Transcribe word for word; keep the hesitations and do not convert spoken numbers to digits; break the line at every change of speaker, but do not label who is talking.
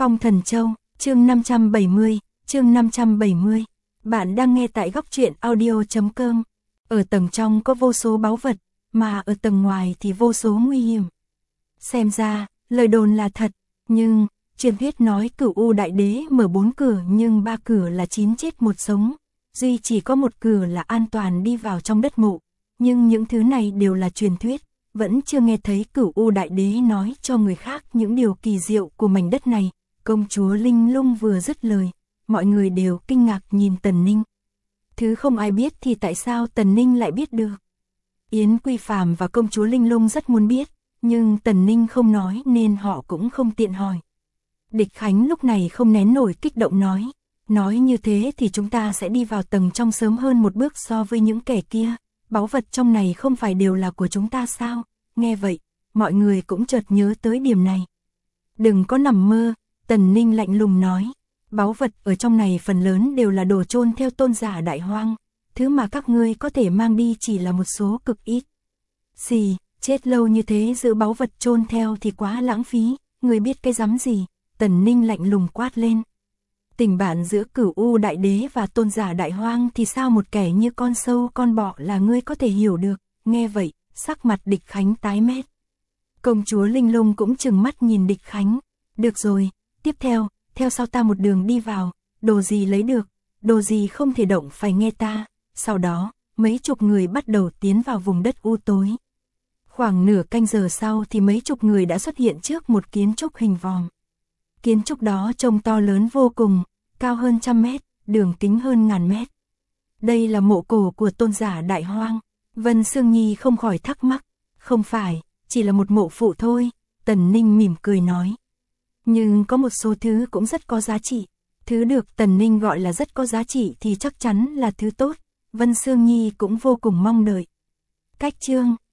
Phong Thần Châu, chương năm trăm bảy mươi, chương năm trăm bảy mươi. Bạn đang nghe tại góc truyện audio chấm com. Ở tầng trong có vô số báu vật, mà ở tầng ngoài thì vô số nguy hiểm. Xem ra, lời đồn là thật, nhưng truyền thuyết nói Cửu U Đại Đế mở bốn cửa nhưng ba cửa là chín chết một sống, duy chỉ có một cửa là an toàn đi vào trong đất mộ. Nhưng những thứ này đều là truyền thuyết, vẫn chưa nghe thấy Cửu U Đại Đế nói cho người khác những điều kỳ diệu của mảnh đất này. Công chúa Linh Lung vừa dứt lời, mọi người đều kinh ngạc nhìn Tần Ninh. Thứ không ai biết thì tại sao Tần Ninh lại biết được? Yến Quy Phàm và công chúa Linh Lung rất muốn biết, nhưng Tần Ninh không nói nên họ cũng không tiện hỏi. Địch Khánh lúc này không nén nổi kích động nói, nói như thế thì chúng ta sẽ đi vào tầng trong sớm hơn một bước so với những kẻ kia, báu vật trong này không phải đều là của chúng ta sao? Nghe vậy, mọi người cũng chợt nhớ tới điểm này. Đừng có nằm mơ, Tần Ninh lạnh lùng nói, báu vật ở trong này phần lớn đều là đồ chôn theo tôn giả Đại Hoang, thứ mà các ngươi có thể mang đi chỉ là một số cực ít. Xì, chết lâu như thế giữ báu vật chôn theo thì quá lãng phí, ngươi biết cái rắm gì? Tần Ninh lạnh lùng quát lên. Tình bạn giữa Cửu U Đại Đế và tôn giả Đại Hoang thì sao một kẻ như con sâu con bọ là ngươi có thể hiểu được? Nghe vậy, sắc mặt Địch Khánh tái mét. Công chúa Linh Lung cũng trừng mắt nhìn Địch Khánh. Được rồi, tiếp theo, theo sau ta một đường đi vào, đồ gì lấy được, đồ gì không thể động phải nghe ta. Sau đó, mấy chục người bắt đầu tiến vào vùng đất u tối. Khoảng nửa canh giờ sau thì mấy chục người đã xuất hiện trước một kiến trúc hình vòm. Kiến trúc đó trông to lớn vô cùng, cao hơn trăm mét, đường kính hơn ngàn mét. Đây là mộ cổ của tôn giả Đại Hoang. Vân Sương Nhi không khỏi thắc mắc, không phải, chỉ là một mộ phụ thôi, Tần Ninh mỉm cười nói. Nhưng có một số thứ cũng rất có giá trị, thứ được Tần Ninh gọi là rất có giá trị thì chắc chắn là thứ tốt, Vân Sương Nhi cũng vô cùng mong đợi. Cách chương,